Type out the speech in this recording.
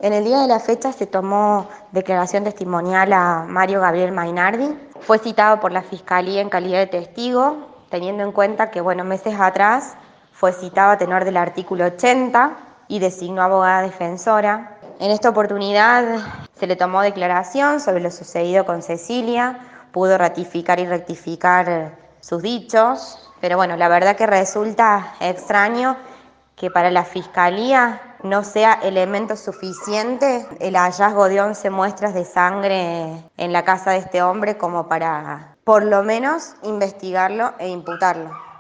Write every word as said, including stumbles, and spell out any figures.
En el día de la fecha se tomó declaración testimonial a Mario Gabriel Mainardi. Fue citado por la Fiscalía en calidad de testigo, teniendo en cuenta que, bueno, meses atrás fue citado a tenor del artículo ochenta y designó abogada defensora. En esta oportunidad se le tomó declaración sobre lo sucedido con Cecilia, pudo ratificar y rectificar sus dichos, pero bueno, la verdad que resulta extraño que para la Fiscalía no sea elemento suficiente el hallazgo de once muestras de sangre en la casa de este hombre como para, por lo menos, investigarlo e imputarlo.